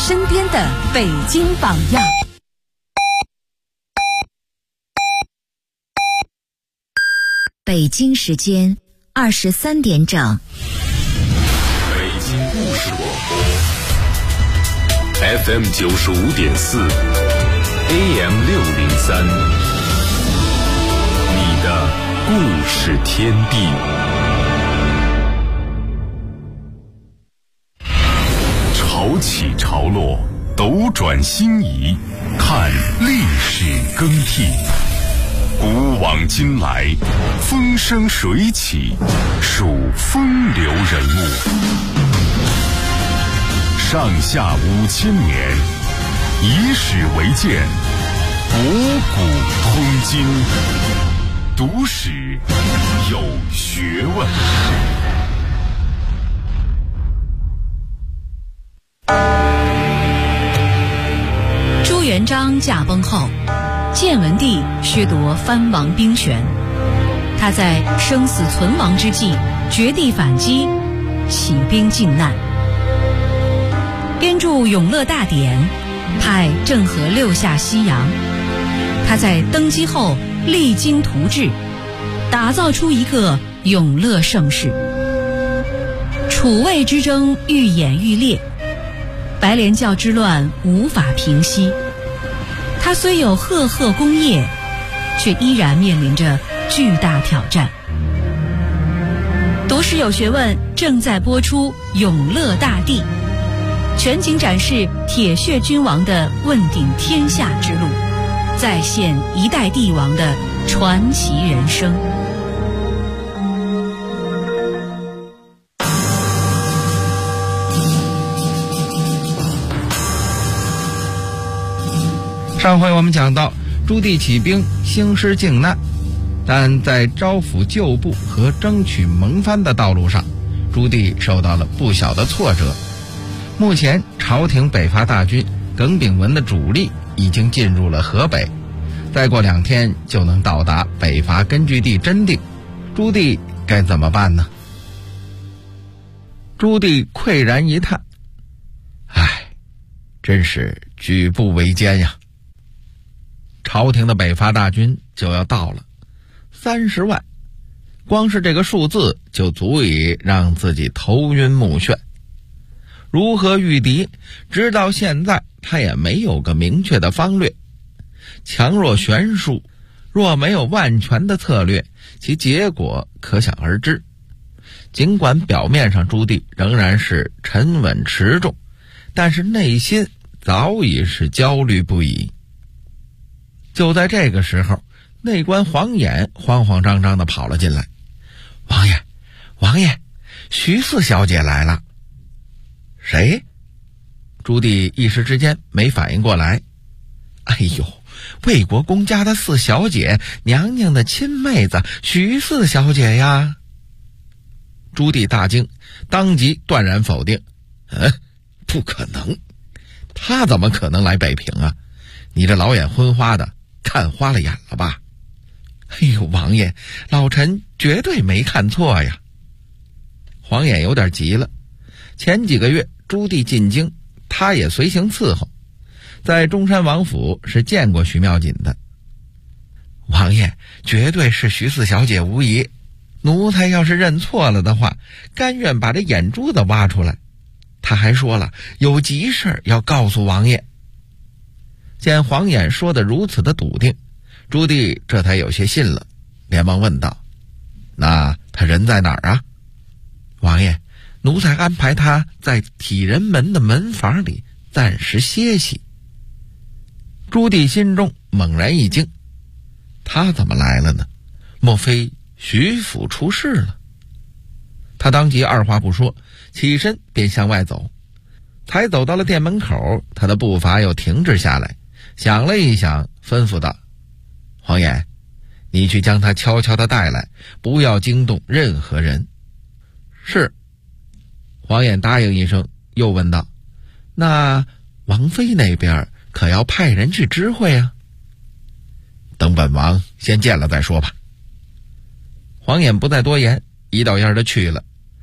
身边的北京榜样。 北京时间23点整。 北京故事广播 FM 95.4 AM 603，你的故事天地。潮起潮落，斗转星移，看历史更替。古往今来，风生水起，数风流人物。上下5000年，以史为鉴，博古通今，读史有学问。 朱元璋驾崩后，建文帝削夺藩王兵权，他在生死存亡之际绝地反击，起兵靖难，编著《永乐大典》，派郑和6下西洋。他在登基后励精图治，打造出一个永乐盛世。楚魏之争愈演愈烈，白莲教之乱无法平息。他虽有赫赫功业，却依然面临着巨大挑战。读史有学问正在播出《永乐大帝》，全景展示铁血君王的问鼎天下之路，再现一代帝王的传奇人生。 上回我们讲到，朱棣起兵兴师靖难，但在招抚旧部和争取蒙藩的道路上，朱棣受到了不小的挫折。目前朝廷北伐大军耿炳文的主力已经进入了河北，再过2天就能到达北伐根据地真定，朱棣该怎么办呢？朱棣喟然一叹，真是举步维艰呀。朝廷的北伐大军就要到了，30万，光是这个数字就足以让自己头晕目眩。如何御敌，直到现在他也没有个明确的方略。强弱悬殊，若没有万全的策略，其结果可想而知。尽管表面上朱棣仍然是沉稳持重，但是内心早已是焦虑不已。就在这个时候，内官黄衍慌慌张张地跑了进来。王爷，徐四小姐来了。谁？朱棣一时之间没反应过来。魏国公家的四小姐，娘娘的亲妹子徐四小姐呀。朱棣大惊，当即断然否定。不可能，她怎么可能来北平啊？你这老眼昏花的，看花了眼了吧？王爷，老臣绝对没看错呀。黄衍有点急了。前几个月朱棣进京，他也随行伺候，在中山王府是见过徐妙锦的。王爷，绝对是徐四小姐无疑，奴才要是认错了的话，甘愿把这眼珠子挖出来。他还说了，有急事要告诉王爷。见黄衍说得如此的笃定，朱棣这才有些信了，连忙问道：那他人在哪儿啊？王爷，奴才安排他在体仁门的门房里暂时歇息。朱棣心中猛然一惊，他怎么来了呢？莫非徐府出事了？他当即二话不说，起身便向外走。才走到了店门口，他的步伐又停滞下来，想了一想，吩咐道：黄衍，你去将他悄悄地带来，不要惊动任何人。是。黄衍答应一声，又问道：那王妃那边可要派人去知会啊？等本王先见了再说吧。黄衍不再多言，一道烟的去了。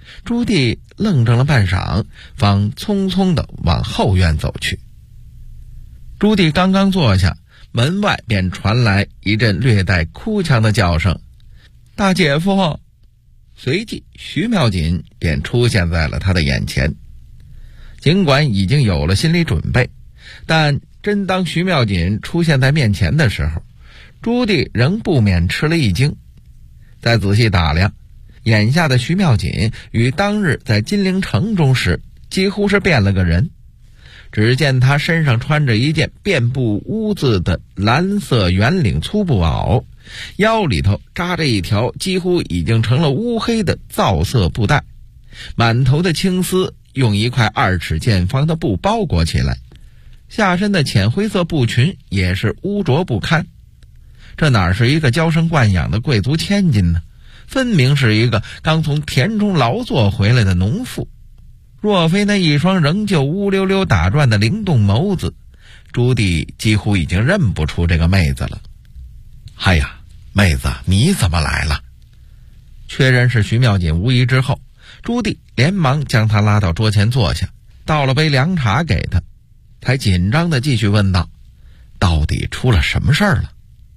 朱棣愣怔了半晌，方匆匆地往后院走去。朱棣刚刚坐下，门外便传来一阵略带哭腔的叫声：“大姐夫！”随即徐妙锦便出现在了他的眼前。尽管已经有了心理准备，但真当徐妙锦出现在面前的时候，朱棣仍不免吃了一惊。再仔细打量，眼下的徐妙锦与当日在金陵城中时几乎是变了个人。只见他身上穿着一件遍布污渍的蓝色圆领粗布袄，腰里头扎着一条几乎已经成了乌黑的皂色布带，满头的青丝用一块2尺见方的布包裹起来，下身的浅灰色布裙也是污浊不堪。这哪是一个娇生惯养的贵族千金呢？分明是一个刚从田中劳作回来的农妇。若非那一双仍旧乌溜溜打转的灵动眸子，朱棣几乎已经认不出这个妹子了。哎呀，妹子，你怎么来了？确认是徐妙锦无疑之后，朱棣连忙将她拉到桌前坐下，倒了杯凉茶给她，才紧张地继续问道：“到底出了什么事儿了？”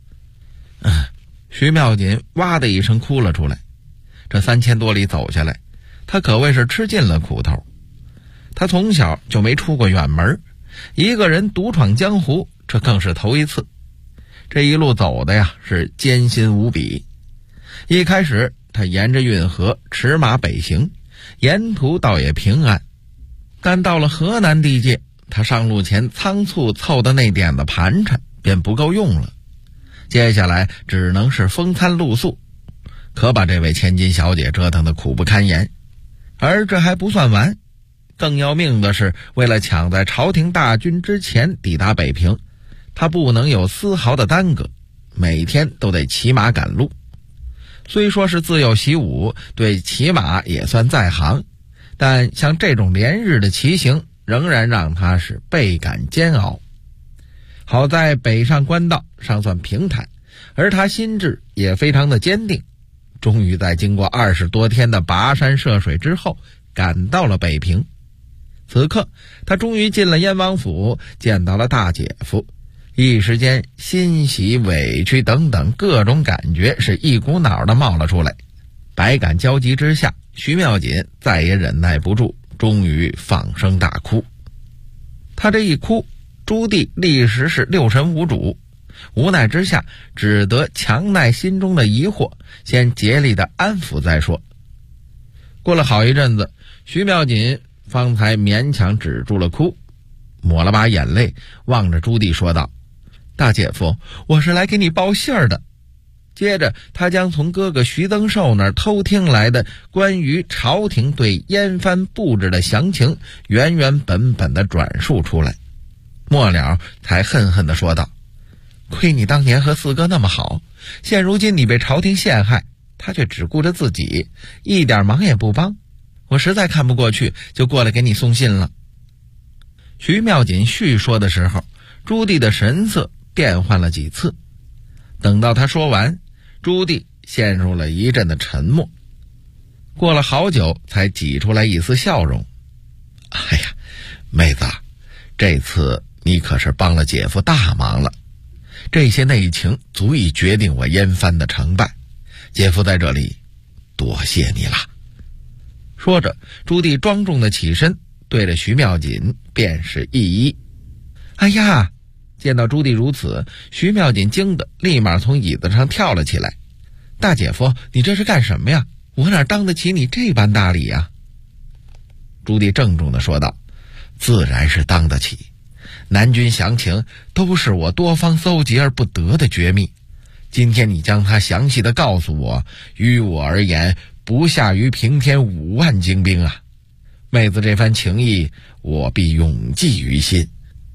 徐妙锦哇的一声哭了出来。这3000多里走下来，她可谓是吃尽了苦头。她从小就没出过远门，一个人独闯江湖，这更是头一次。这一路走的呀，是艰辛无比。一开始，她沿着运河驰马北行，沿途倒也平安。但到了河南地界，她上路前仓促凑的那点子盘缠便不够用了。接下来只能是风餐露宿，可把这位千金小姐折腾得苦不堪言。而这还不算完，更要命的是，为了抢在朝廷大军之前抵达北平，她不能有丝毫的耽搁，每天都得骑马赶路。虽说是自幼习武，对骑马也算在行，但像这种连日的骑行仍然让她是倍感煎熬。好在北上官道尚算平坦，而他心智也非常的坚定，终于在经过20多天的跋山涉水之后赶到了北平。此刻他终于进了燕王府，见到了大姐夫，一时间欣喜委屈等等各种感觉是一股脑的冒了出来。百感交集之下，徐妙锦再也忍耐不住，终于放声大哭。他这一哭，朱棣立时是六神无主，无奈之下只得强耐心中的疑惑，先竭力的安抚再说。过了好一阵子，徐妙锦方才勉强止住了哭，抹了把眼泪，望着朱棣说道：“大姐夫，我是来给你报信儿的。”接着他将从哥哥徐增寿那儿偷听来的关于朝廷对燕藩布置的详情原原本本的转述出来，末了才恨恨地说道：“亏你当年和四哥那么好，现如今你被朝廷陷害，他却只顾着自己，一点忙也不帮，我实在看不过去，就过来给你送信了。”徐妙锦叙说的时候，朱棣的神色变换了几次。等到他说完，朱棣陷入了一阵的沉默，过了好久才挤出来一丝笑容：“哎呀，妹子，这次你可是帮了姐夫大忙了，这些内情足以决定我燕藩的成败，姐夫在这里多谢你了。”说着，朱棣庄重的起身，对着徐妙锦便是一揖。哎呀！见到朱棣如此，徐妙锦惊得立马从椅子上跳了起来：“大姐夫，你这是干什么呀？我哪当得起你这般大礼呀？”朱棣郑重地说道：“自然是当得起，南军详情都是我多方搜集而不得的绝密，今天你将它详细的告诉我，于我而言不下于平添5万精兵啊！妹子这番情谊，我必永记于心。”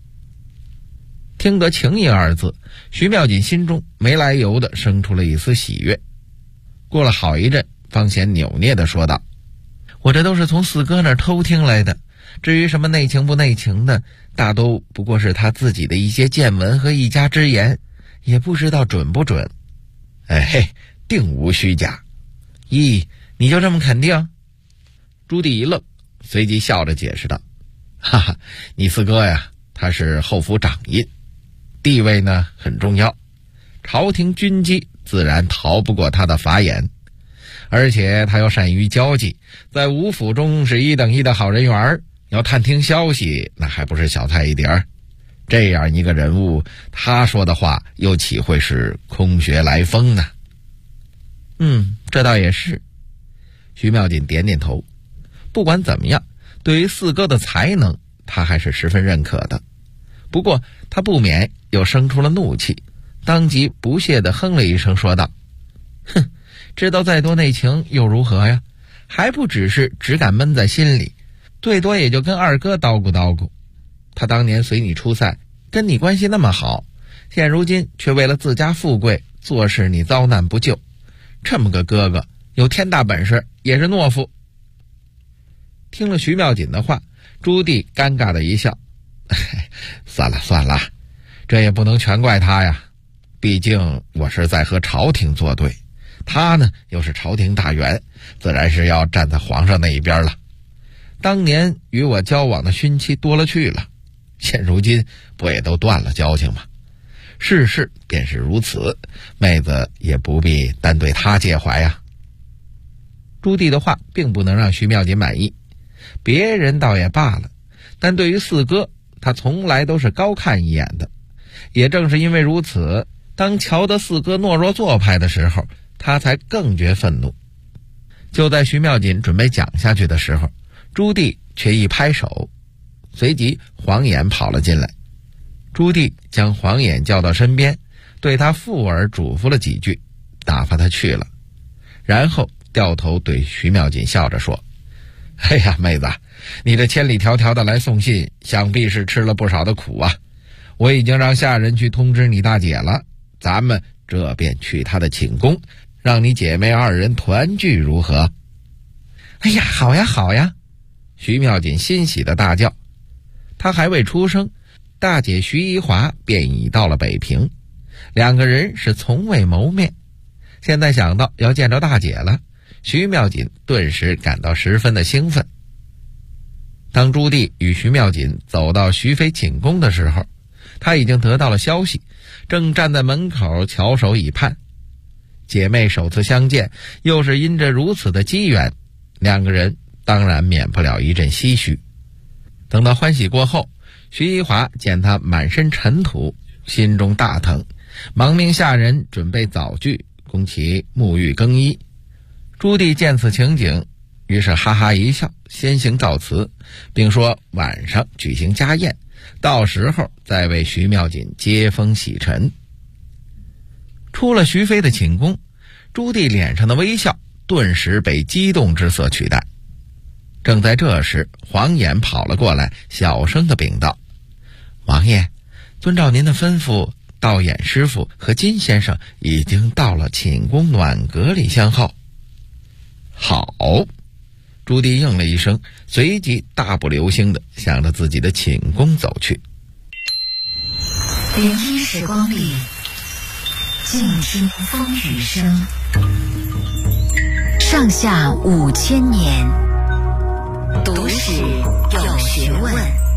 听得情谊二字，徐妙锦心中没来由的生出了一丝喜悦。过了好一阵，方显扭捏的说道：“我这都是从四哥那儿偷听来的，至于什么内情不内情的，大都不过是他自己的一些见闻和一家之言，也不知道准不准。哎嘿，定无虚假。”“咦，你就这么肯定？” 朱棣一愣，随即笑着解释道：“哈哈，你四哥呀，他是后府掌印，地位呢很重要，朝廷军机自然逃不过他的法眼，而且他又善于交际，在吴府中是一等一的好人缘，要探听消息那还不是小菜一碟。这样一个人物，他说的话又岂会是空穴来风呢？”这倒也是。徐妙锦点点头，不管怎么样，对于四哥的才能他还是十分认可的。不过他不免又生出了怒气，当即不屑地哼了一声说道：“哼，知道再多内情又如何呀？还不只敢闷在心里，最多也就跟二哥叨咕叨咕。他当年随你出塞，跟你关系那么好，现如今却为了自家富贵坐视你遭难不救，这么个哥哥有天大本事也是懦夫。”听了徐妙锦的话，朱棣尴尬的一笑：“算了，这也不能全怪他呀，毕竟我是在和朝廷作对，他呢又是朝廷大员，自然是要站在皇上那一边了。当年与我交往的勋妻多了去了，现如今不也都断了交情吗？世事便是如此，妹子也不必单对他介怀呀。”朱棣的话并不能让徐妙锦满意，别人倒也罢了，但对于四哥，他从来都是高看一眼的。也正是因为如此，当瞧得四哥懦弱做派的时候，他才更觉愤怒。就在徐妙锦准备讲下去的时候，朱棣却一拍手，随即黄衍跑了进来。朱棣将黄衍叫到身边，对他附耳嘱咐了几句，打发他去了，然后掉头对徐妙锦笑着说：“哎呀，妹子，你这千里迢迢的来送信，想必是吃了不少的苦啊。我已经让下人去通知你大姐了，咱们这便去她的寝宫，让你姐妹二人团聚如何？”“哎呀，好呀好呀！”徐妙锦欣喜的大叫。她还未出生，大姐徐宜华便已到了北平，两个人是从未谋面，现在想到要见着大姐了，徐妙锦顿时感到十分的兴奋。当朱棣与徐妙锦走到徐妃寝宫的时候，他已经得到了消息，正站在门口翘首以盼。姐妹首次相见，又是因着如此的机缘，两个人当然免不了一阵唏嘘。等到欢喜过后，徐宜华见他满身尘土，心中大疼，忙命下人准备澡具，供其沐浴更衣。朱棣见此情景，于是哈哈一笑，先行造辞，并说晚上举行家宴，到时候再为徐妙锦接风洗尘。出了徐妃的寝宫，朱棣脸上的微笑顿时被激动之色取代。正在这时，黄衍跑了过来，小声地禀道：“王爷，遵照您的吩咐，道衍师傅和金先生已经到了寝宫暖阁里相候。”“好。”朱棣应了一声，随即大步流星地向着自己的寝宫走去。 连音时光里，静听风雨声，上下5000年，读史有学问。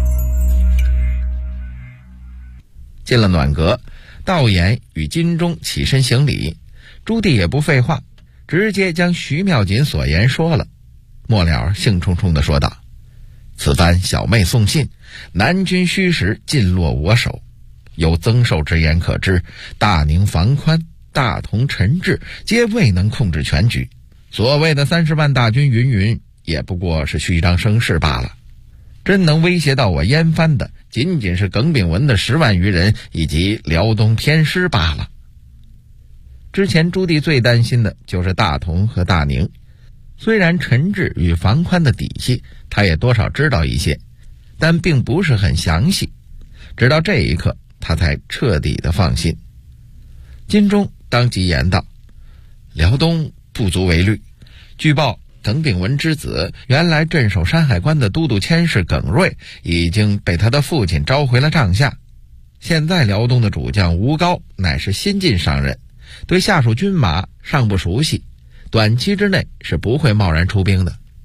进了暖阁，道衍与金钟起身行礼，朱棣也不废话，直接将徐妙锦所言说了。末了兴冲冲地说道：“此番小妹送信，南军虚实尽落我手，有增寿之言可知，大宁房宽、大同陈志皆未能控制全局，所谓的30万大军云也不过是虚张声势罢了。真能威胁到我燕藩的，仅仅是耿炳文的10万余人以及辽东偏师罢了。”之前朱棣最担心的就是大同和大宁，虽然陈志与房宽的底细他也多少知道一些，但并不是很详细，直到这一刻他才彻底的放心。金钟当即言道：“辽东不足为虑，据报耿炳文之子原来镇守山海关的都督佥事耿瑞已经被他的父亲召回了帐下，现在辽东的主将吴高乃是新晋上任，对下属军马尚不熟悉，短期之内是不会贸然出兵的。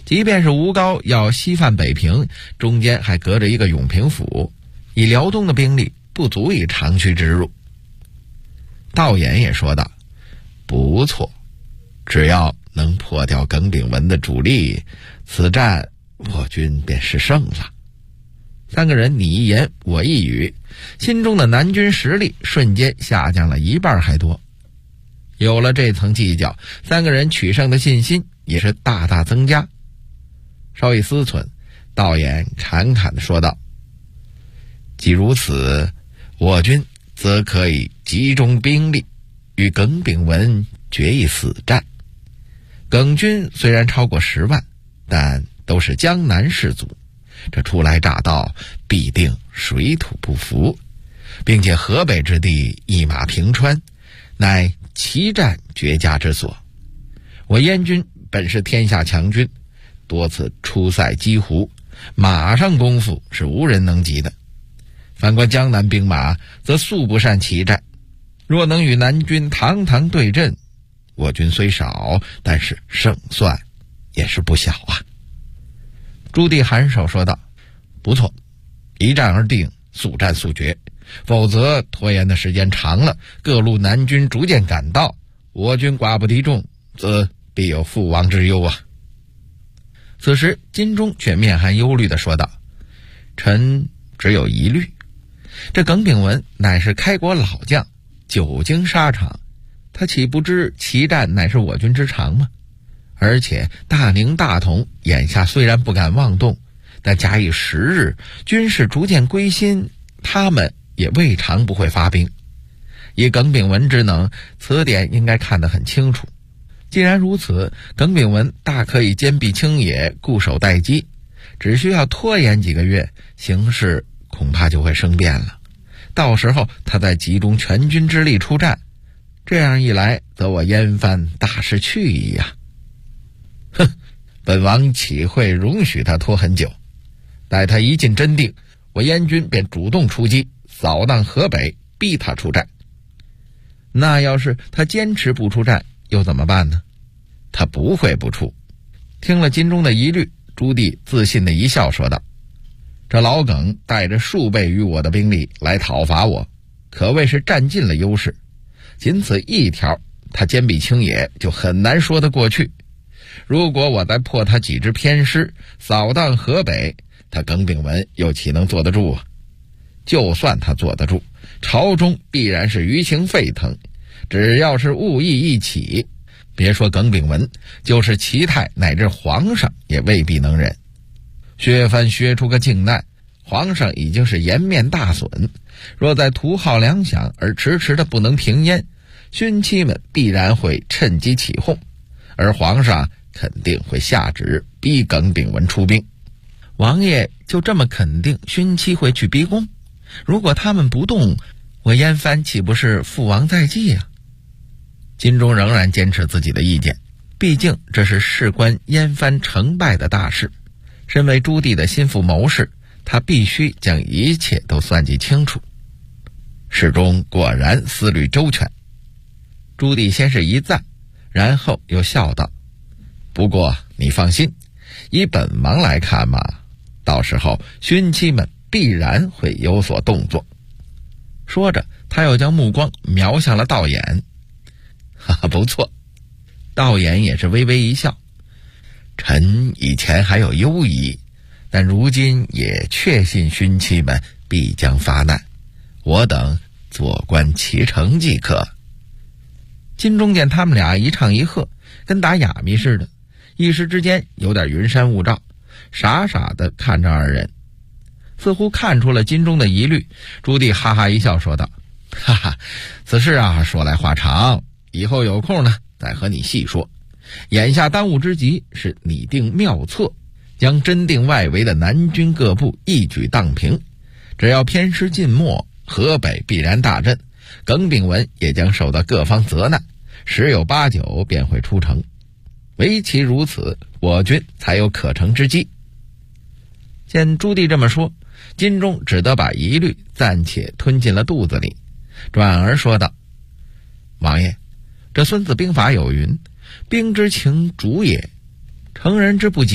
即便是吴高要西犯北平，中间还隔着一个永平府，以辽东的兵力不足以长驱直入。道衍也说道：不错，只要能破掉耿炳文的主力，此战我军便是胜了。三个人你一言我一语，心中的南军实力瞬间下降了一半还多。有了这层计较，三个人取胜的信心也是大大增加。稍一思忖，道衍侃侃地说道：既如此，我军则可以集中兵力与耿炳文决一死战。耿军虽然超过10万，但都是江南士族，这初来乍到，必定水土不服，并且河北之地一马平川，乃奇战绝佳之所。我燕军本是天下强军，多次出塞击胡，马上功夫是无人能及的。反观江南兵马，则素不善奇战，若能与南军堂堂对阵，我军虽少，但是胜算也是不小啊。朱棣颔首说道：不错，一战而定，速战速决，否则拖延的时间长了，各路南军逐渐赶到，我军寡不敌众，则必有覆亡之忧啊。此时金钟却面含忧虑地说道：臣只有疑虑，这耿炳文乃是开国老将，久经沙场，他岂不知奇战乃是我军之长吗？而且大宁大同眼下虽然不敢妄动，但假以时日，军事逐渐归心，他们也未尝不会发兵。以耿炳文之能，此点应该看得很清楚。既然如此，耿炳文大可以坚壁清野，固守待机，只需要拖延几个月，形势恐怕就会生变了。到时候他再集中全军之力出战，这样一来，则我燕藩大势去矣呀！哼，本王岂会容许他拖很久？待他一进真定，我燕军便主动出击，扫荡河北，逼他出战。那要是他坚持不出战，又怎么办呢？他不会不出。听了金钟的疑虑，朱棣自信的一笑说道：这老耿带着数倍于我的兵力来讨伐我，可谓是占尽了优势，仅此一条，他坚壁清野就很难说得过去。如果我再破他几支偏师，扫荡河北，他耿炳文又岂能坐得住啊？就算他坐得住，朝中必然是舆情沸腾，只要是误议一起，别说耿炳文，就是齐泰乃至皇上也未必能忍。削藩削出个靖难，皇上已经是颜面大损，若再图号粮饷而迟迟的不能停烟，勋戚们必然会趁机起哄，而皇上肯定会下旨逼耿炳文出兵。王爷就这么肯定勋戚会去逼宫？如果他们不动，我燕藩岂不是覆亡在即啊？金钟仍然坚持自己的意见，毕竟这是事关燕藩成败的大事。身为朱棣的心腹谋士，他必须将一切都算计清楚。侍中果然思虑周全。朱棣先是一赞，然后又笑道：不过你放心，以本王来看嘛，到时候勋戚们必然会有所动作。说着，他又将目光瞄向了道衍。哈哈，不错。道衍也是微微一笑。臣以前还有忧疑，但如今也确信勋戚们必将发难，我等坐观其成即可。金钟见他们俩一唱一和，跟打哑谜似的，一时之间有点云山雾罩，傻傻地看着二人，似乎看出了金钟的疑虑。朱棣哈哈一笑说道：哈哈，此事啊，说来话长，以后有空呢再和你细说。眼下当务之急是拟定妙策，将真定外围的南军各部一举荡平。只要偏师尽没，河北必然大震，耿炳文也将受到各方责难，10有8九便会出城。唯其如此，我军才有可乘之机。见朱棣这么说，金钟只得把疑虑暂且吞进了肚子里，转而说道：王爷，这孙子兵法有云，兵之情主也，乘人之不及，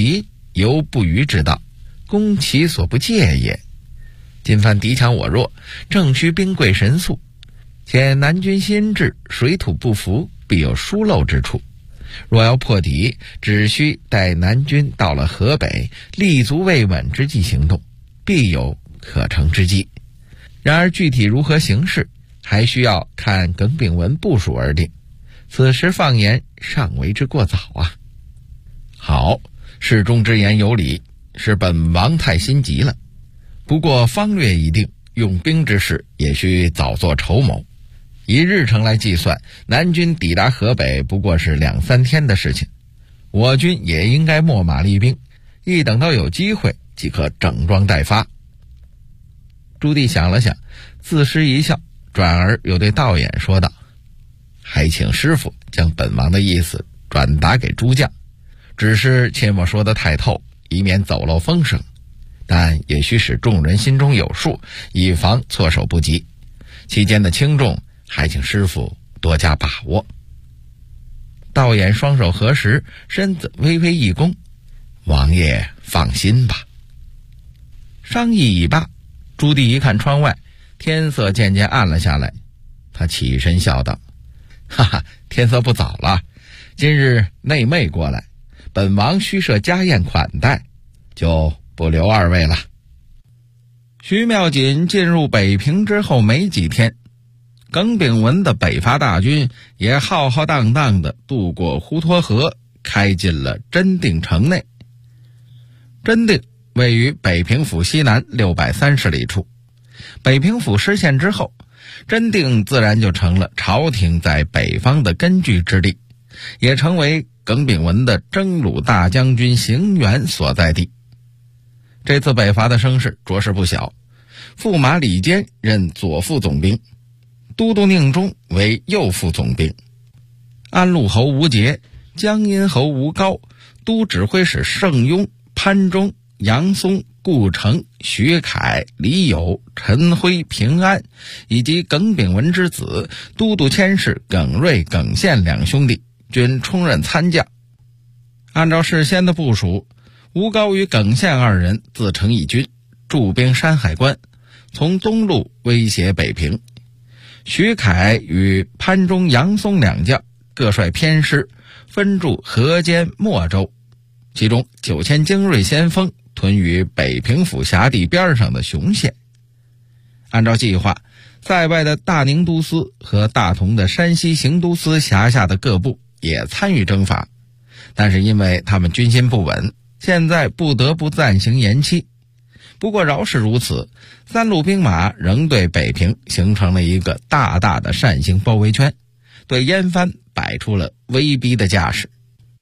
犹不虞之道，攻其所不戒也。今番敌强我弱，正需兵贵神速，且南军心智，水土不服，必有疏漏之处。若要破敌，只需待南军到了河北，立足未稳之际行动，必有可乘之机。然而具体如何行事，还需要看耿炳文部署而定，此时放言尚为之过早啊。好，事中之言有理，是本王太心急了。不过方略已定，用兵之事也需早做筹谋。以日程来计算，南军抵达河北不过是2-3天的事情，我军也应该秣马厉兵，一等到有机会即可整装待发。朱棣想了想，自失一笑，转而又对道衍说道：还请师傅将本王的意思转达给诸将，只是切莫说得太透，以免走漏风声，但也须使众人心中有数，以防措手不及。期间的轻重还请师傅多加把握。道衍双手合十，身子微微一弓：王爷放心吧。商议已罢，朱棣一看窗外，天色渐渐暗了下来，他起身笑道：哈哈，天色不早了，今日内妹过来，本王须设家宴款待，就不留二位了。徐妙锦进入北平之后没几天，耿炳文的北伐大军也浩浩荡荡地渡过滹沱河，开进了真定城内。真定位于北平府西南630里处，北平府失陷之后，真定自然就成了朝廷在北方的根据之地，也成为耿炳文的征虏大将军行辕所在地。这次北伐的声势着实不小，驸马李坚任左副总兵，都督宁忠为右副总兵，安陆侯吴节、江阴侯吴高、都指挥使盛庸、潘忠、杨松、顾城、徐凯、李友、陈辉、平安，以及耿炳文之子都督佥事耿瑞、耿宪两兄弟均充任参将。按照事先的部署，吴高与耿宪二人自成一军，驻兵山海关，从东路威胁北平。徐凯与潘忠、杨松两将各率偏师，分驻河间、莫州，其中9000精锐先锋屯于北平府辖地边上的雄县。按照计划，在外的大宁都司和大同的山西行都司辖下的各部也参与征伐，但是因为他们军心不稳，现在不得不暂行延期。不过饶是如此，三路兵马仍对北平形成了一个大大的扇形包围圈，对燕藩摆出了威逼的架势。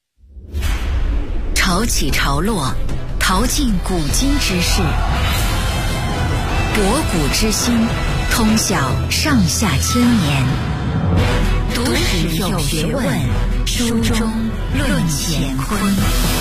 潮起潮落，淘尽古今之事，博古之今，通晓上下千年。读史有学问，书中论乾坤。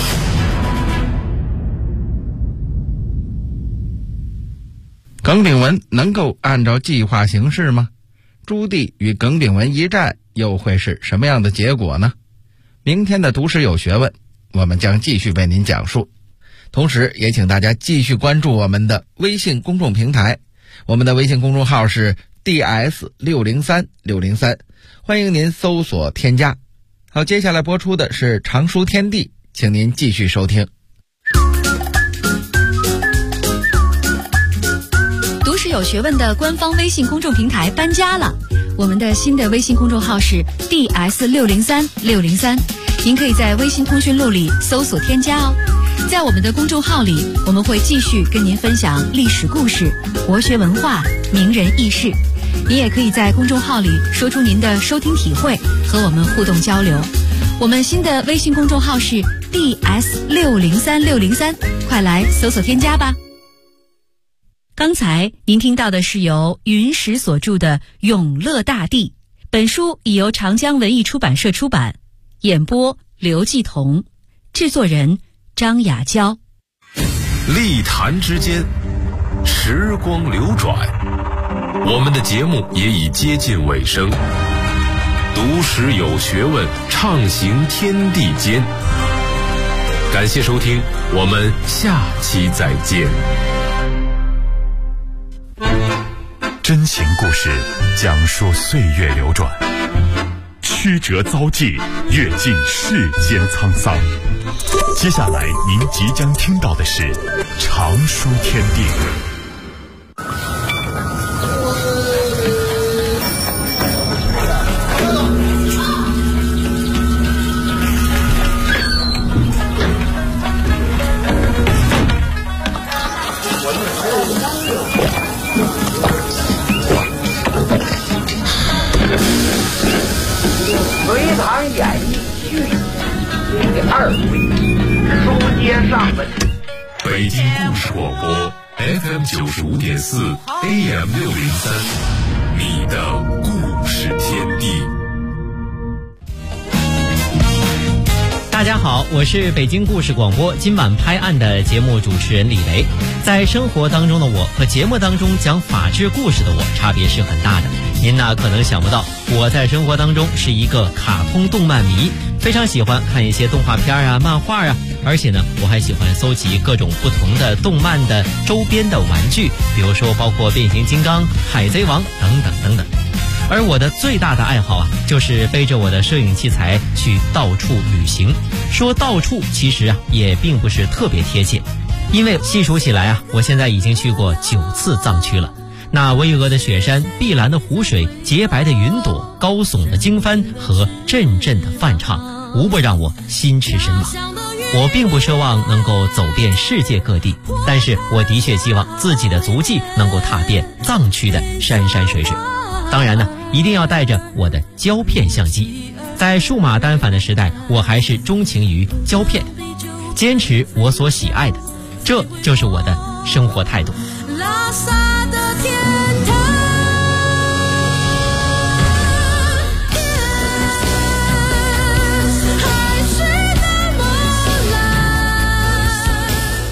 耿炳文能够按照计划行事吗？朱棣与耿炳文一战又会是什么样的结果呢？明天的读史有学问，我们将继续为您讲述。同时也请大家继续关注我们的微信公众平台，我们的微信公众号是 DS603603，欢迎您搜索添加。好，接下来播出的是常书天地，请您继续收听。 读史有学问的官方微信公众平台搬家了，我们的新的微信公众号是 DS603603，您可以在微信通讯录里搜索添加哦。在我们的公众号里，我们会继续跟您分享历史故事、国学文化、名人轶事。您也可以在公众号里说出您的收听体会，和我们互动交流。我们新的微信公众号是 DS603603，快来搜索添加吧。刚才您听到的是由云石所著的《永乐大帝》，本书已由长江文艺出版社出版，演播刘继彤，制作人张雅娇。 历坛之间，时光流转，我们的节目也已接近尾声。读史有学问，畅行天地间。感谢收听我们下期再见。真情故事讲述岁月流转，曲折遭际，阅尽世间沧桑。接下来您即将听到的是常书天地。 隋唐演义续第2回，书接上文。 北京故事广播 FM 95.4 AM 603，你的故事天地。 大家好，我是北京故事广播今晚拍案的节目主持人李雷。在生活当中的我和节目当中讲法治故事的我差别是很大的。您呢可能想不到，我在生活当中是一个卡通动漫迷，非常喜欢看一些动画片啊、漫画啊，而且呢我还喜欢搜集各种不同的动漫的周边的玩具，比如说包括变形金刚、海贼王等等等等。而我的最大的爱好啊，就是背着我的摄影器材去到处旅行。说到处其实啊也并不是特别贴切，因为细数起来啊，我现在已经去过9次藏区了。那巍峨的雪山、碧蓝的湖水、洁白的云朵、高耸的经幡和阵阵的梵唱，无不让我心驰神往。我并不奢望能够走遍世界各地，但是我的确希望自己的足迹能够踏遍藏区的山山水水。当然呢，一定要带着我的胶片相机。在数码单反的时代，我还是钟情于胶片，坚持我所喜爱的，这就是我的生活态度。拉萨的天堂，海水的波澜。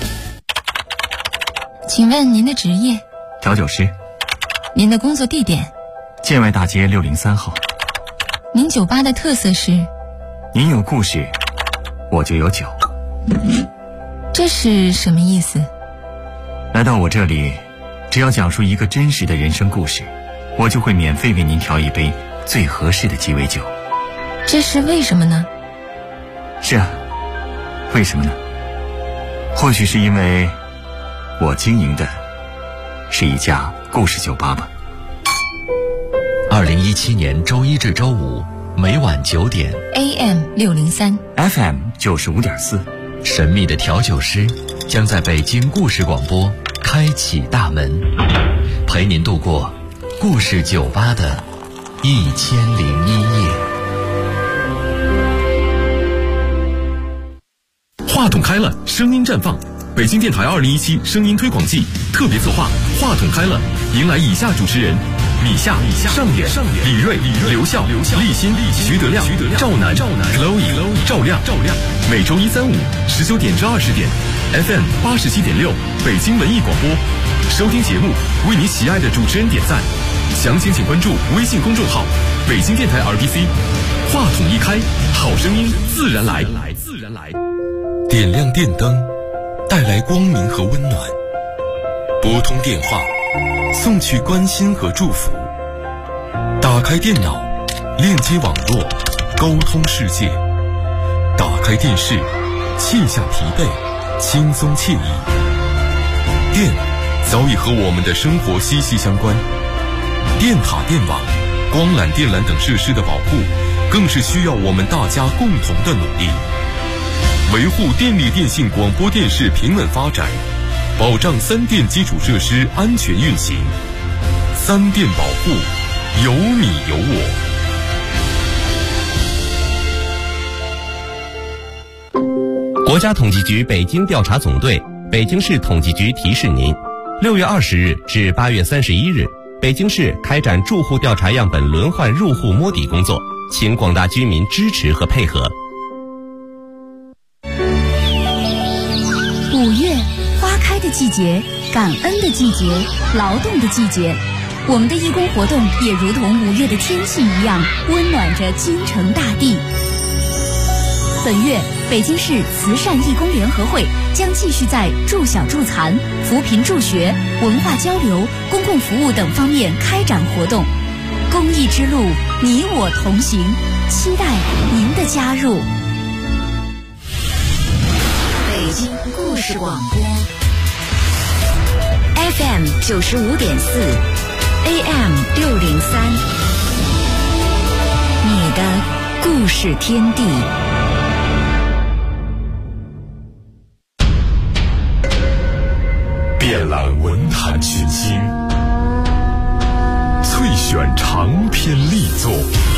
请问您的职业？ 调酒师。 您的工作地点？ 建外大街603号。 您酒吧的特色是？ 您有故事，我就有酒。 这是什么意思？ 来到我这里，只要讲述一个真实的人生故事，我就会免费为您调一杯最合适的鸡尾酒。 这是为什么呢？ 是啊，为什么呢？或许是因为我经营的是一家故事酒吧吧。 2017年周一至周五每晚9点 AM 603 FM 95.4， 神秘的调酒师将在北京故事广播开启大门，陪您度过故事酒吧的1001夜。话筒开了，声音绽放。北京电台2017声音推广季特别策划话筒开了，迎来以下主持人：米夏、上演、李锐、刘笑、立新、徐德亮、赵楠、Chloe、赵亮。每周1、3、5 19点至20点 ，FM 87.6北京文艺广播。收听节目，为你喜爱的主持人点赞。详情请关注微信公众号“北京电台 RBC”。话筒一开，好声音自然来。点亮电灯，带来光明和温暖；拨通电话，送去关心和祝福；打开电脑，链接网络，沟通世界；打开电视，卸下疲惫，轻松惬意。电早已和我们的生活息息相关，电塔、电网、光缆、电缆等设施的保护，更是需要我们大家共同的努力。维护电力电信广播电视平稳发展，保障3电基础设施安全运行。3电保护，有你有我。 国家统计局北京调查总队、北京市统计局提示您：6月20日至8月31日，北京市开展住户调查样本轮换入户摸底工作，请广大居民支持和配合。 5月，花开的季节，感恩的季节，劳动的季节。我们的义工活动也如同5月的天气一样，温暖着京城大地。本月北京市慈善义工联合会将继续在助小助残、扶贫助学、文化交流、公共服务等方面开展活动。公益之路，你我同行，期待您的加入。 北京故事广播 FM 95.4 AM 603，你的故事天地。 遍览文坛群星，萃选长篇力作，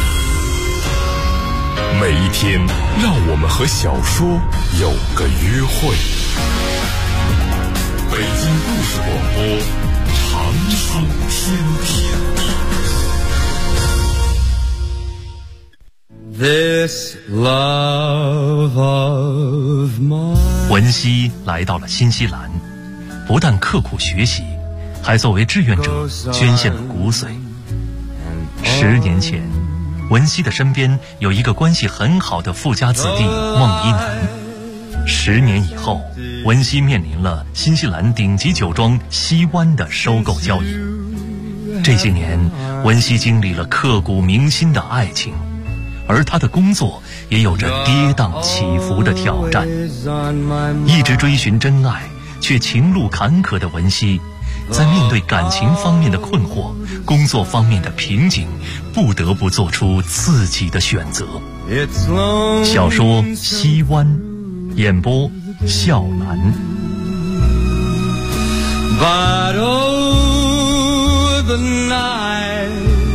每一天让我们和小说有个约会。北京故事广播，长寿天地。 This love of mine。 文熙来到了新西兰，不但刻苦学习，还作为志愿者捐献了骨髓。10年前，文熙的身边有一个关系很好的富家子弟孟一楠。10年以后，文熙面临了新西兰顶级酒庄西湾的收购交易。这些年，文熙经历了刻骨铭心的爱情，而他的工作也有着跌宕起伏的挑战。一直追寻真爱却情路坎坷的文熙，在面对感情方面的困惑、工作方面的瓶颈，不得不做出自己的选择。小说《西湾》，演播笑兰。 But oh, the night。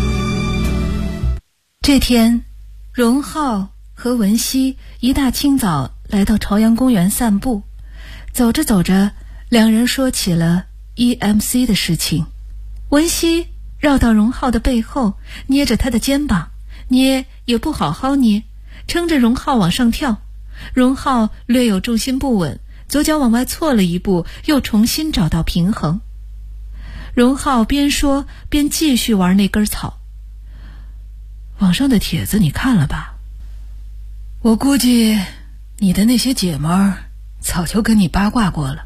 这天，荣浩和文熙一大清早来到朝阳公园散步，走着走着，两人说起了 EMC 的事情。文熙绕到荣浩的背后，捏着他的肩膀，捏也不好好捏，撑着荣浩往上跳。荣浩略有重心不稳，左脚往外错了一步，又重新找到平衡。荣浩边说边继续玩那根草。网上的帖子你看了吧？我估计你的那些姐们儿早就跟你八卦过了。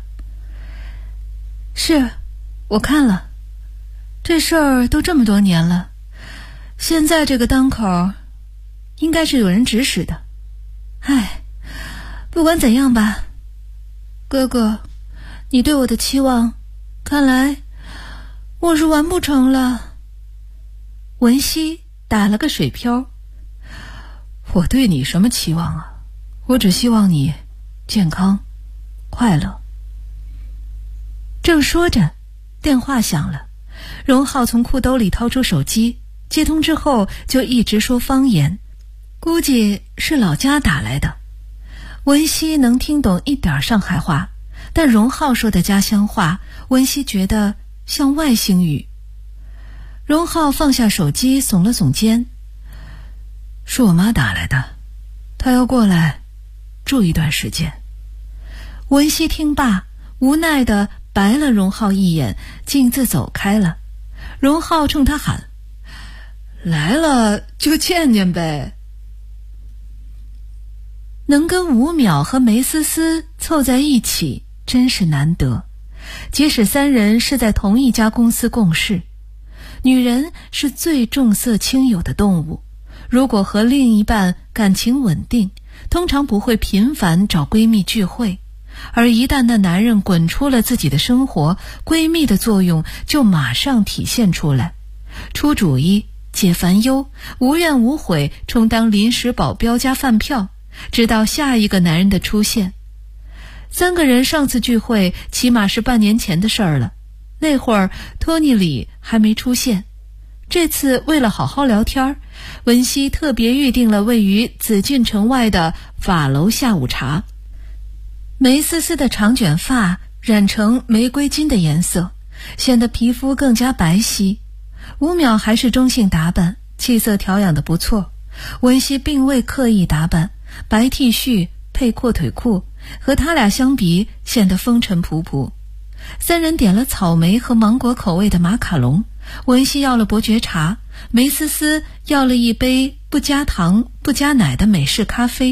是，我看了。这事儿都这么多年了，现在这个当口应该是有人指使的。唉，不管怎样吧，哥哥，你对我的期望，看来我是完不成了。文熙打了个水漂。我对你什么期望啊？我只希望你健康快乐。正说着，电话响了。荣浩从裤兜里掏出手机，接通之后就一直说方言，估计是老家打来的。文熙能听懂一点上海话，但荣浩说的家乡话，文熙觉得像外星语。荣浩放下手机，耸了耸肩。是我妈打来的，她要过来住一段时间。文熙听罢，无奈地白了荣浩一眼，径自走开了。荣浩冲他喊：来了就见见呗。能跟吴淼和梅思思凑在一起真是难得，即使三人是在同一家公司共事。女人是最重色轻友的动物，如果和另一半感情稳定，通常不会频繁找闺蜜聚会，而一旦那男人滚出了自己的生活，闺蜜的作用就马上体现出来，出主意、解烦忧，无怨无悔，充当临时保镖加饭票，直到下一个男人的出现。三个人上次聚会起码是半年前的事儿了，那会儿托尼里还没出现。这次为了好好聊天，文熙特别预定了位于紫禁城外的法楼下午茶。梅思思的长卷发染成玫瑰金的颜色，显得皮肤更加白皙。吴淼还是中性打扮，气色调养得不错。文熙并未刻意打扮，白 T 恤配阔腿裤，和他俩相比显得风尘仆仆。三人点了草莓和芒果口味的马卡龙，文熙要了伯爵茶，梅思思要了一杯不加糖不加奶的美式咖啡，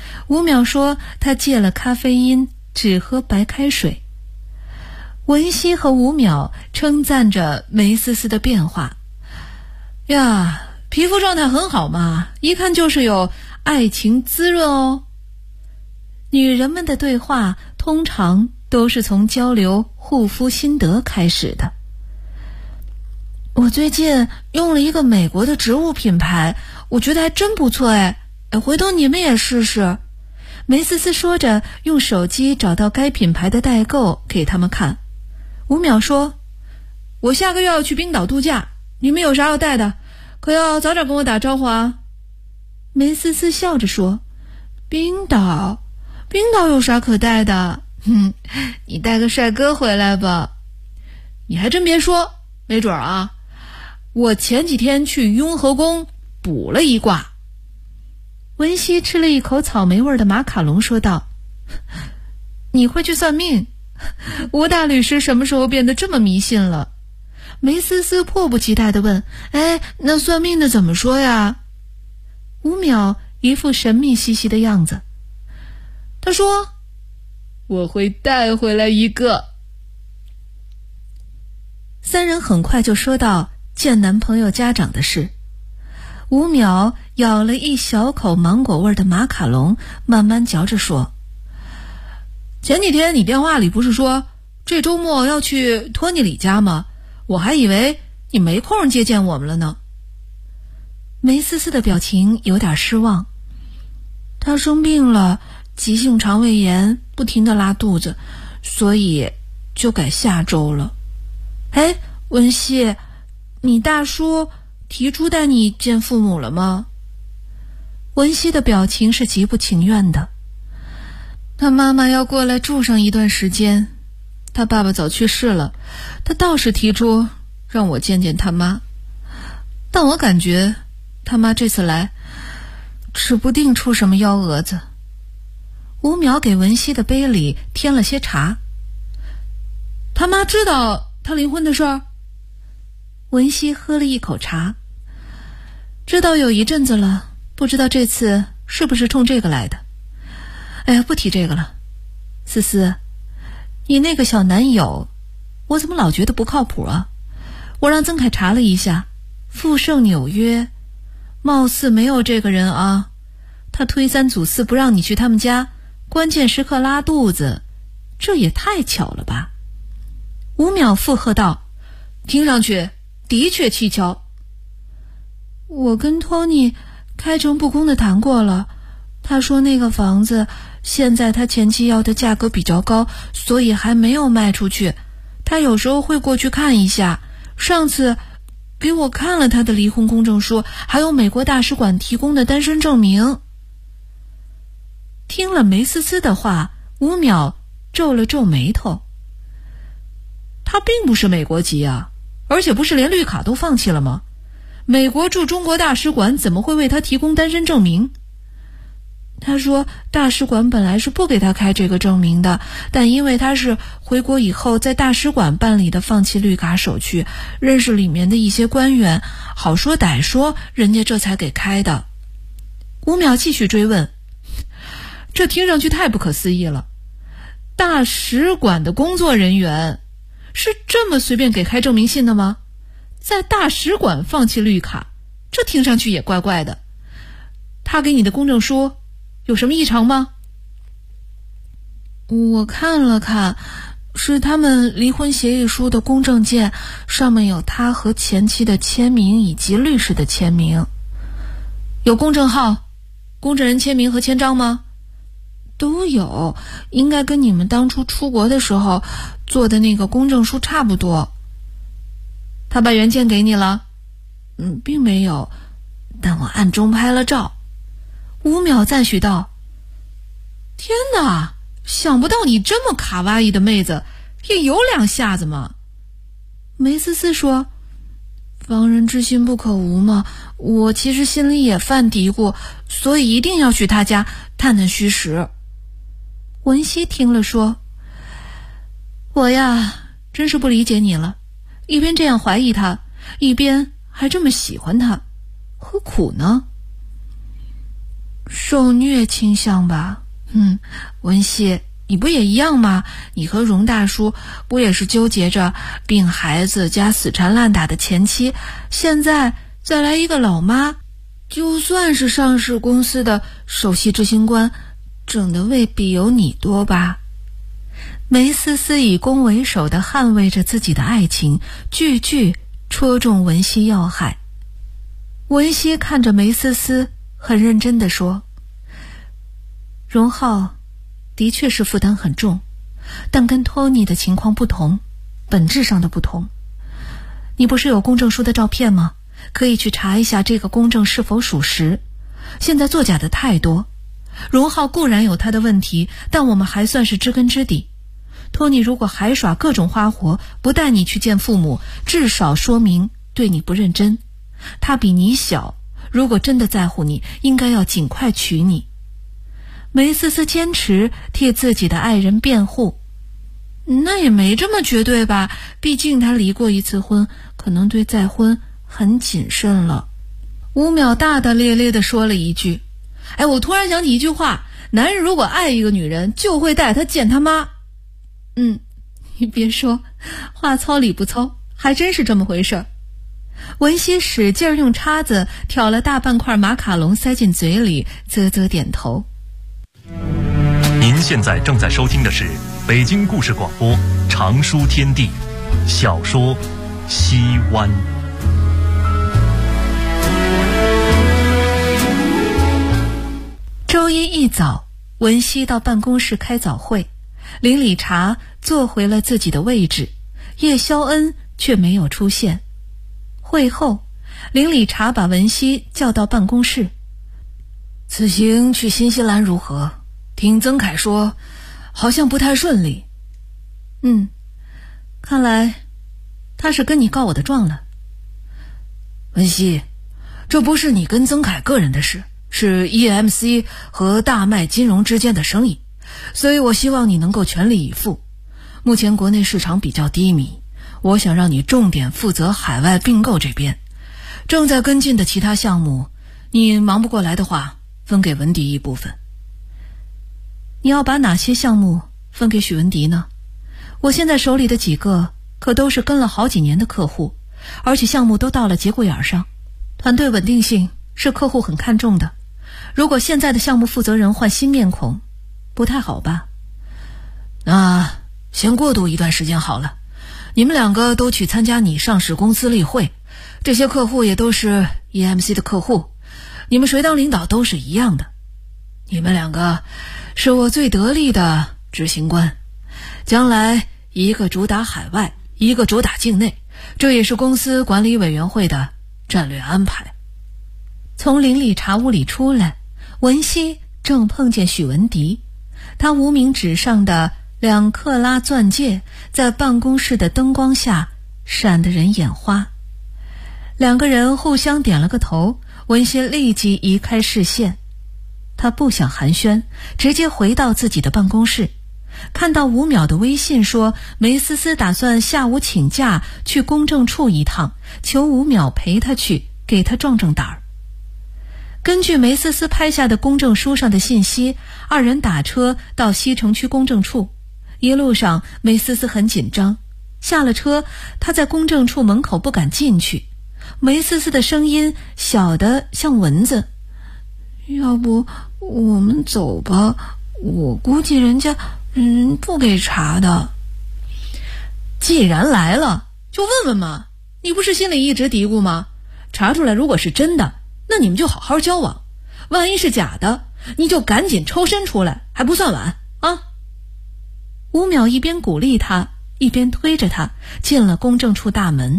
吴淼说他戒了咖啡因，只喝白开水。文熙和吴淼称赞着梅思思的变化。呀，皮肤状态很好嘛，一看就是有爱情滋润哦。女人们的对话通常都是从交流护肤心得开始的。我最近用了一个美国的植物品牌，我觉得还真不错哎，回头你们也试试。梅思思说着，用手机找到该品牌的代购给他们看。吴淼说，我下个月要去冰岛度假，你们有啥要带的，可要早点跟我打招呼啊。梅思思笑着说，冰岛有啥可带的？你带个帅哥回来吧。你还真别说，没准啊，我前几天去雍和宫卜了一卦。文熙吃了一口草莓味的马卡龙说道，你会去算命？吴大律师什么时候变得这么迷信了？梅思思迫不及待地问，那算命的怎么说呀？吴淼一副神秘兮兮的样子，他说，我会带回来一个。三人很快就说到见男朋友家长的事。吴淼咬了一小口芒果味的马卡龙，慢慢嚼着说，前几天你电话里不是说这周末要去托尼里家吗？我还以为你没空接见我们了呢。梅思思的表情有点失望，她生病了，急性肠胃炎，不停地拉肚子，所以就改下周了。文熙，你大叔提出带你见父母了吗？文熙的表情是极不情愿的。他妈妈要过来住上一段时间，他爸爸早去世了，他倒是提出让我见见他妈，但我感觉他妈这次来指不定出什么幺蛾子。吴淼给文熙的杯里添了些茶。他妈知道他离婚的事儿？文熙喝了一口茶，知道有一阵子了，不知道这次是不是冲这个来的。不提这个了。思思，你那个小男友，我怎么老觉得不靠谱啊？我让曾凯查了一下，富盛纽约貌似没有这个人啊。他推三阻四不让你去他们家，关键时刻拉肚子，这也太巧了吧。吴淼附和道，听上去的确蹊跷。我跟托尼开诚布公的谈过了，他说那个房子现在他前妻要的价格比较高，所以还没有卖出去。他有时候会过去看一下，上次给我看了他的离婚公证书，还有美国大使馆提供的单身证明。听了梅思思的话，吴淼皱了皱眉头。他并不是美国籍啊，而且不是连绿卡都放弃了吗？美国驻中国大使馆怎么会为他提供单身证明？他说大使馆本来是不给他开这个证明的，但因为他是回国以后在大使馆办理的放弃绿卡手续，认识里面的一些官员，好说歹说人家这才给开的。吴淼继续追问，这听上去太不可思议了，大使馆的工作人员是这么随便给开证明信的吗？在大使馆放弃绿卡，这听上去也怪怪的。他给你的公证书有什么异常吗？我看了看，是他们离婚协议书的公证件，上面有他和前妻的签名以及律师的签名。有公证号、公证人签名和签章吗？都有，应该跟你们当初出国的时候做的那个公证书差不多。他把原件给你了？并没有，但我暗中拍了照。吴淼赞许道，天哪，想不到你这么卡哇伊的妹子也有两下子嘛。梅思思说，防人之心不可无嘛，我其实心里也犯嘀咕，所以一定要去他家探探虚实。文熙听了说，我呀真是不理解你了，一边这样怀疑他，一边还这么喜欢他，何苦呢？ 受虐倾向吧。文熙，你不也一样吗？你和荣大叔不也是纠结着病孩子加死缠烂打的前妻，现在再来一个老妈，就算是上市公司的首席执行官，挣的未必有你多吧？梅思思以攻为守地捍卫着自己的爱情，句句戳中文熙要害。文熙看着梅思思，很认真地说：荣浩的确是负担很重，但跟托尼的情况不同，本质上的不同。你不是有公证书的照片吗？可以去查一下这个公证是否属实。现在作假的太多，荣浩固然有他的问题，但我们还算是知根知底。托尼如果还耍各种花活，不带你去见父母，至少说明对你不认真。他比你小，如果真的在乎你，应该要尽快娶你。梅思思坚持替自己的爱人辩护。那也没这么绝对吧，毕竟他离过一次婚，可能对再婚很谨慎了。吴淼大大咧咧地说了一句：我突然想起一句话，男人如果爱一个女人，就会带她见他妈。你别说，话糙理不糙，还真是这么回事儿。文熙使劲用叉子挑了大半块马卡龙塞进嘴里，啧啧点头。 您现在正在收听的是北京故事广播长书天地小说《西湾》。 周一一早，文熙到办公室开早会，林理查坐回了自己的位置，叶肖恩却没有出现。会后，林理查把文熙叫到办公室。此行去新西兰如何？听曾凯说，好像不太顺利。看来他是跟你告我的状了。文熙，这不是你跟曾凯个人的事，是 EMC 和大麦金融之间的生意，所以我希望你能够全力以赴。目前国内市场比较低迷，我想让你重点负责海外并购这边。正在跟进的其他项目，你忙不过来的话，分给文迪一部分。你要把哪些项目分给许文迪呢？我现在手里的几个可都是跟了好几年的客户，而且项目都到了节骨眼上，团队稳定性是客户很看重的。如果现在的项目负责人换新面孔，不太好吧？那先过渡一段时间好了。你们两个都去参加你上市公司例会，这些客户也都是 EMC 的客户，你们谁当领导都是一样的。你们两个是我最得力的执行官，将来一个主打海外，一个主打境内，这也是公司管理委员会的战略安排。从邻里茶屋里出来，文熙正碰见许文迪，他无名指上的2克拉钻戒在办公室的灯光下闪得人眼花。两个人互相点了个头，文熙立即移开视线。他不想寒暄，直接回到自己的办公室，看到吴淼的微信说梅思思打算下午请假去公证处一趟，求吴淼陪他去，给他壮壮胆儿。根据梅思思拍下的公证书上的信息，二人打车到西城区公证处。一路上梅思思很紧张，下了车她在公证处门口不敢进去。梅思思的声音小得像蚊子，要不我们走吧，我估计人家不给查的。既然来了就问问嘛，你不是心里一直嘀咕吗？查出来如果是真的，那你们就好好交往，万一是假的，你就赶紧抽身出来，还不算晚啊。吴淼一边鼓励他，一边推着他进了公证处大门。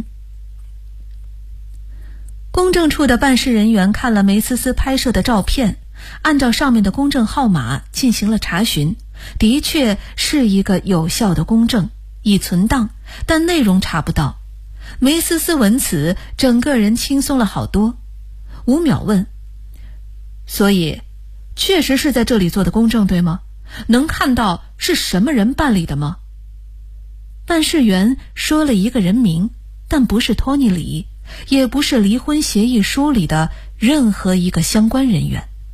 公证处的办事人员看了梅思思拍摄的照片，按照上面的公证号码进行了查询，的确是一个有效的公证，已存档，但内容查不到。梅思思闻此，整个人轻松了好多。吴淼问：所以确实是在这里做的公证对吗？能看到是什么人办理的吗？办事员说了一个人名，但不是托尼李，也不是离婚协议书里的任何一个相关人员。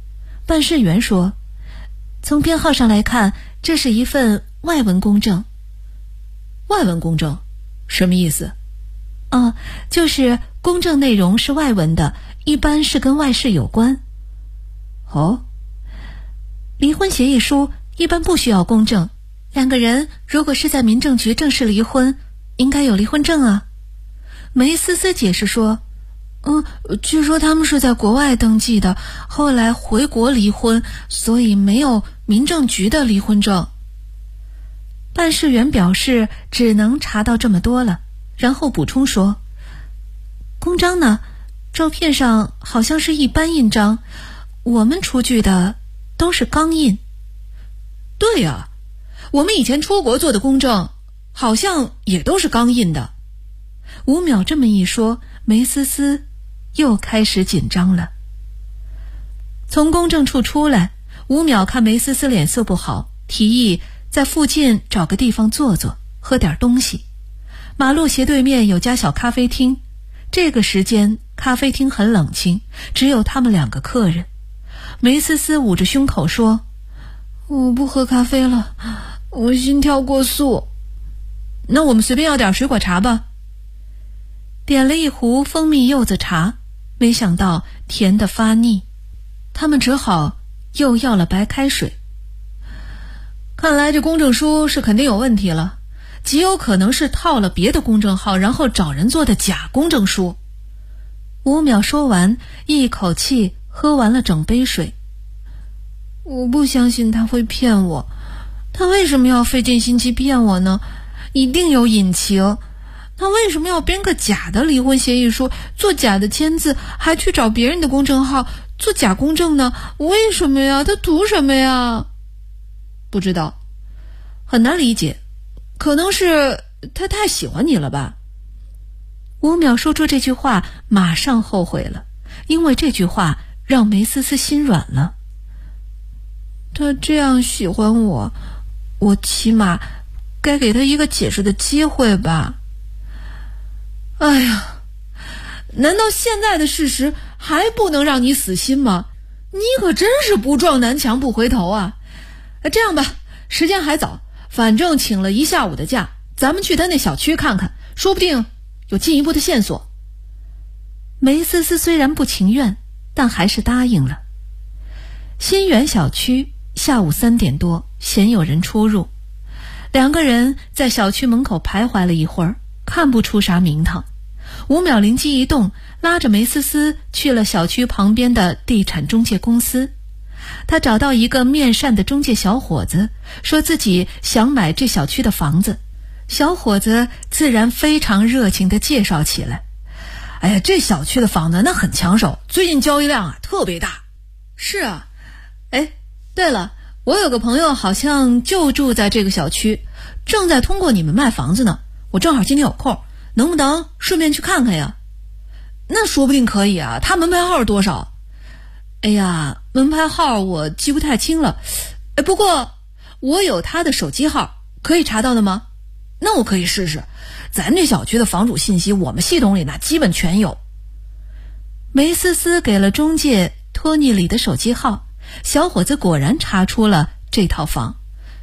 办事员说，从编号上来看，这是一份外文公证。 外文公证什么意思？ 就是公证内容是外文的，一般是跟外事有关。 哦， 离婚协议书一般不需要公证，两个人如果是在民政局正式离婚，应该有离婚证啊。梅思思解释说，据说他们是在国外登记的，后来回国离婚，所以没有民政局的离婚证。办事员表示只能查到这么多了，然后补充说，公章呢，照片上好像是一般印章，我们出具的都是钢印。 对呀，我们以前出国做的公证好像也都是钢印的。 吴淼这么一说，梅思思又开始紧张了。从公证处出来，吴淼看梅思思脸色不好，提议在附近找个地方坐坐，喝点东西。马路斜对面有家小咖啡厅，这个时间咖啡厅很冷清，只有他们2个客人。梅思思捂着胸口说，我不喝咖啡了，我心跳过速。 那我们随便要点水果茶吧。 点了一壶蜂蜜柚子茶，没想到甜得发腻，他们只好又要了白开水。 看来这公证书是肯定有问题了，极有可能是套了别的公证号，然后找人做的假公证书。 吴淼说完，一口气喝完了整杯水。我不相信他会骗我，他为什么要费尽心机骗我呢？一定有隐情。他为什么要编个假的离婚协议书，做假的签字，还去找别人的公证号做假公证呢？为什么呀？他图什么呀？ 不知道，很难理解，可能是他太喜欢你了吧。 吴淼说出这句话马上后悔了，因为这句话让梅思思心软了。他这样喜欢我，我起码该给他一个解释的机会吧。 哎呀，难道现在的事实还不能让你死心吗？你可真是不撞南墙不回头啊。这样吧，时间还早，反正请了1下午的假，咱们去他那小区看看，说不定有进一步的线索。 梅思思虽然不情愿，但还是答应了。新园小区下午3点多，鲜有人出入。2个人在小区门口徘徊了一会儿，看不出啥名堂。吴淼灵机一动，拉着梅思思去了小区旁边的地产中介公司。他找到一个面善的中介小伙子，说自己想买这小区的房子。小伙子自然非常热情地介绍起来。 哎呀，这小区的房子那很抢手，最近交易量特别大。是啊，对了，我有个朋友好像就住在这个小区，正在通过你们卖房子呢，我正好今天有空，能不能顺便去看看呀？那说不定可以啊，他门牌号是多少？哎呀，门牌号我记不太清了，不过我有他的手机号，可以查到的吗？那我可以试试，咱这小区的房主信息我们系统里那基本全有。 梅思思给了中介托尼里的手机号，小伙子果然查出了这套房。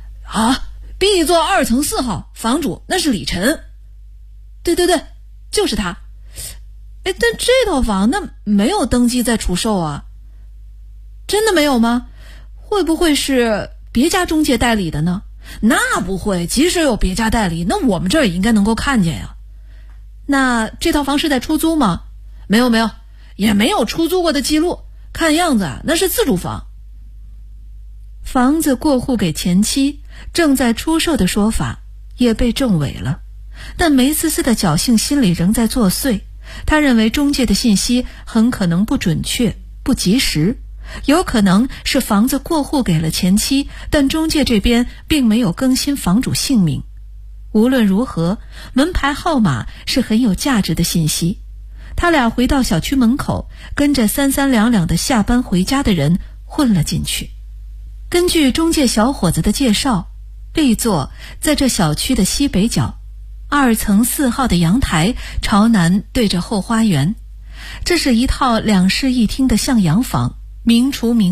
B 座2层4号，房主那是李晨。对，就是他。但这套房那没有登记在出售啊。真的没有吗？会不会是别家中介代理的呢？那不会，即使有别家代理，那我们这儿也应该能够看见呀。那这套房是在出租吗？没有，也没有出租过的记录，看样子那是自住房。 房子过户给前妻，正在出售的说法也被证伪了，但梅思思的侥幸心理仍在作祟。他认为中介的信息很可能不准确、不及时，有可能是房子过户给了前妻，但中介这边并没有更新房主姓名。无论如何，门牌号码是很有价值的信息。他俩回到小区门口，跟着三三两两的下班回家的人混了进去。根据中介小伙子的介绍，B座在这小区的西北角，2层4号的阳台朝南对着后花园。这是一套2室1厅的向阳房，明厨明卫，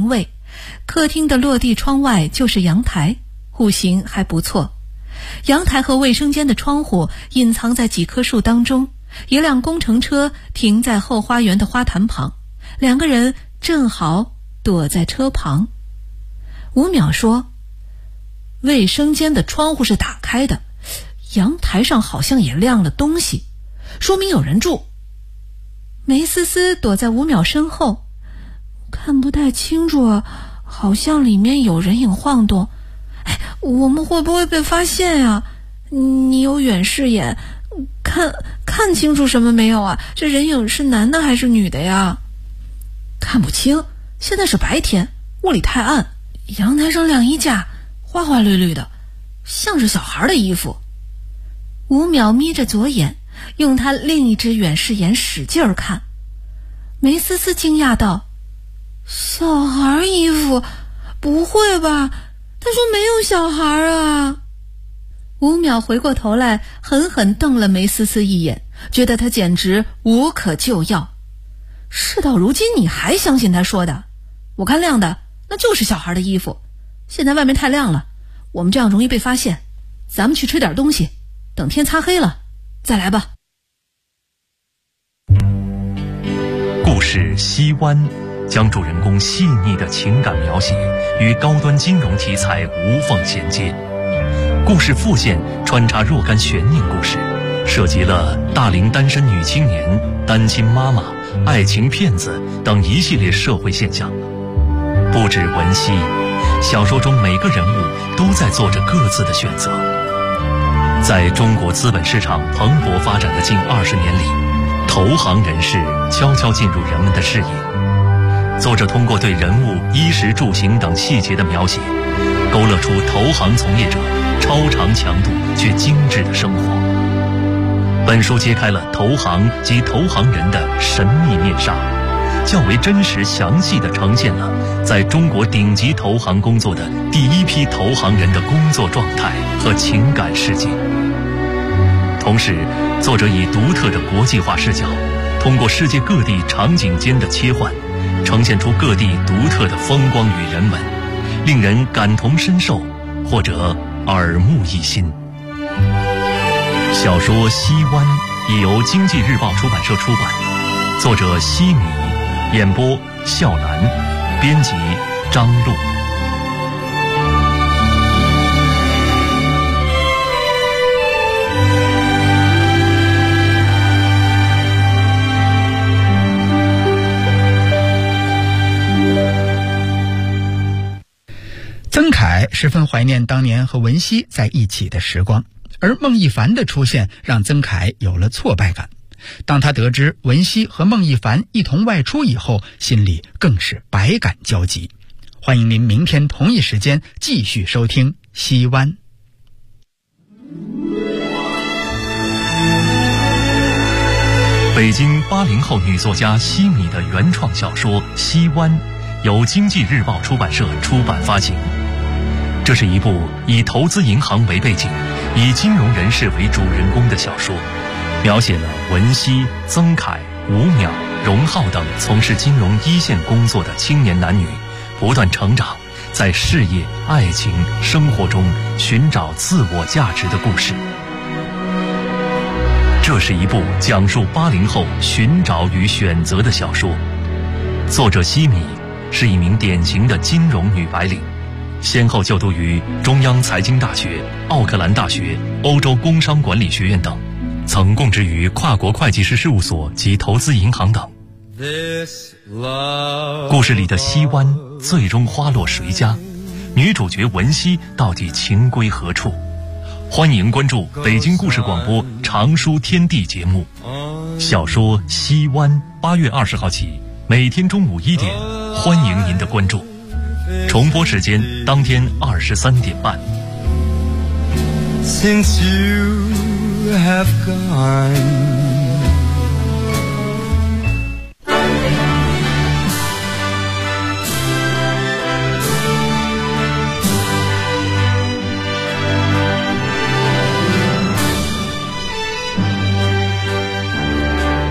客厅的落地窗外就是阳台，户型还不错。阳台和卫生间的窗户隐藏在几棵树当中，一辆工程车停在后花园的花坛旁，两个人正好躲在车旁。吴淼说，卫生间的窗户是打开的，阳台上好像也亮了东西，说明有人住。梅思思躲在吴淼身后，看不太清楚啊，好像里面有人影晃动。我们会不会被发现呀？你有远视眼，看清楚什么没有啊？这人影是男的还是女的呀？看不清，现在是白天，屋里太暗，阳台上晾衣架，花花绿绿的，像是小孩的衣服。吴淼眯着左眼，用他另一只远视眼使劲儿看。梅思思惊讶道：小孩衣服？不会吧？他说没有小孩啊。吴淼回过头来狠狠瞪了梅思思一眼，觉得他简直无可救药。事到如今你还相信他说的？我看亮的那就是小孩的衣服，现在外面太亮了，我们这样容易被发现，咱们去吃点东西，等天擦黑了再来吧。 故事《西湾》将主人公细腻的情感描写与高端金融题材无缝衔接。故事副线穿插若干悬念故事，涉及了大龄单身女青年、单亲妈妈、爱情骗子等一系列社会现象。不止文熙，小说中每个人物都在做着各自的选择。在中国资本市场蓬勃发展的近20年里，投行人士悄悄进入人们的视野。作者通过对人物衣食住行等细节的描写，勾勒出投行从业者超长强度却精致的生活。本书揭开了投行及投行人的神秘面纱，较为真实详细地呈现了在中国顶级投行工作的第一批投行人的工作状态和情感世界。同时，作者以独特的国际化视角，通过世界各地场景间的切换，呈现出各地独特的风光与人文，令人感同身受或者耳目一新。小说《西湾》已由经济日报出版社出版，作者西米，演播笑兰，编辑张璐。 曾凯十分怀念当年和文熙在一起的时光，而孟一凡的出现让曾凯有了挫败感。当他得知文熙和孟一凡一同外出以后，心里更是百感交集。欢迎您明天同一时间继续收听《西湾》。 北京80后女作家西米的原创小说《西湾》由经济日报出版社出版发行。这是一部以投资银行为背景，以金融人士为主人公的小说，描写了文熙、曾凯、吴淼、荣浩等从事金融一线工作的青年男女不断成长，在事业、爱情、生活中寻找自我价值的故事。这是一部讲述80后寻找与选择的小说。作者西米是一名典型的金融女白领，先后就读于中央财经大学、奥克兰大学、欧洲工商管理学院等，曾供职于跨国会计师事务所及投资银行等。故事里的西湾最终花落谁家？女主角文熙到底情归何处？欢迎关注北京故事广播长书天地节目。小说《西湾》8月20号起，每天中午1点，欢迎您的关注。重播时间当天23点半。 Since you have gone,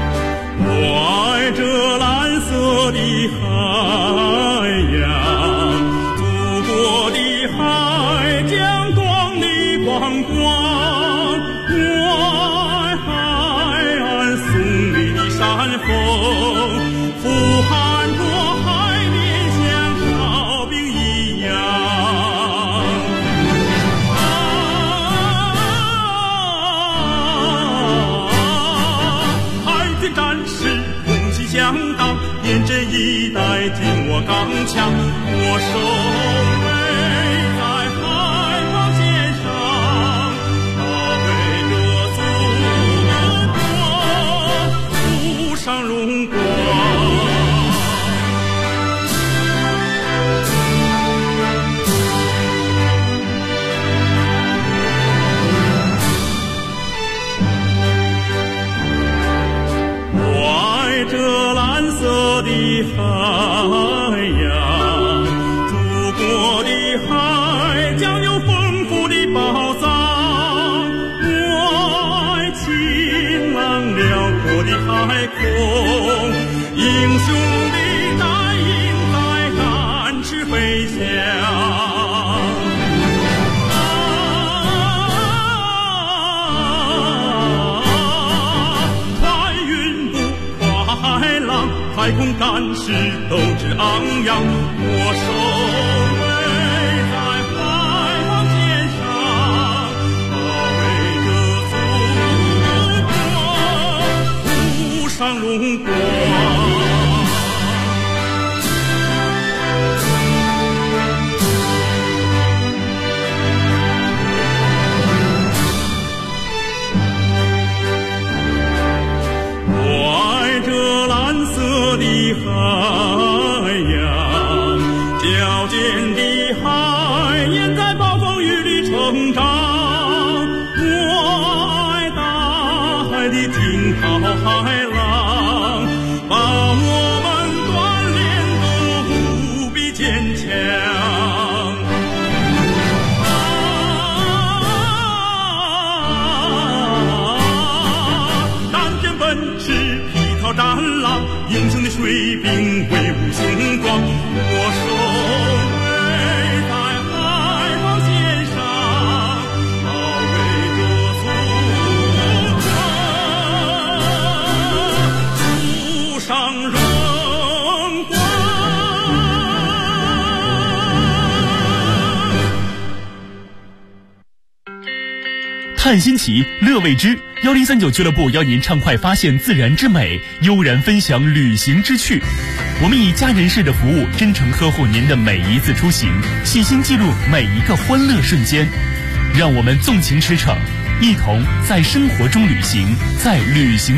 我爱这蓝色的海洋， 寒若海面像烧饼一样。海军战士红旗响当，严阵以待，听我刚强。我守卫在海防线上，保卫着祖国，富上荣光。我爱这蓝色的海洋，祖国的海将有丰富的宝藏。我爱晴朗辽阔的海空，英雄的带领在展翅飞翔。太空战士斗志昂扬，我守卫在海防线上，保卫着祖国，富上荣光。的海洋，矫健的海燕在暴风雨里成长。我爱大海的惊涛骇浪，把我们锻炼得无比坚强。单肩奔驰，披头战狼，英雄的水兵威武雄壮。我守卫在海防线上，保卫着祖国，富上荣光。 探新奇，乐未知，1039俱乐部邀您畅快发现自然之美，悠然分享旅行之趣。我们以家人式的服务，真诚呵护您的每一次出行，细心记录每一个欢乐瞬间。让我们纵情驰骋，一同在生活中旅行，在旅行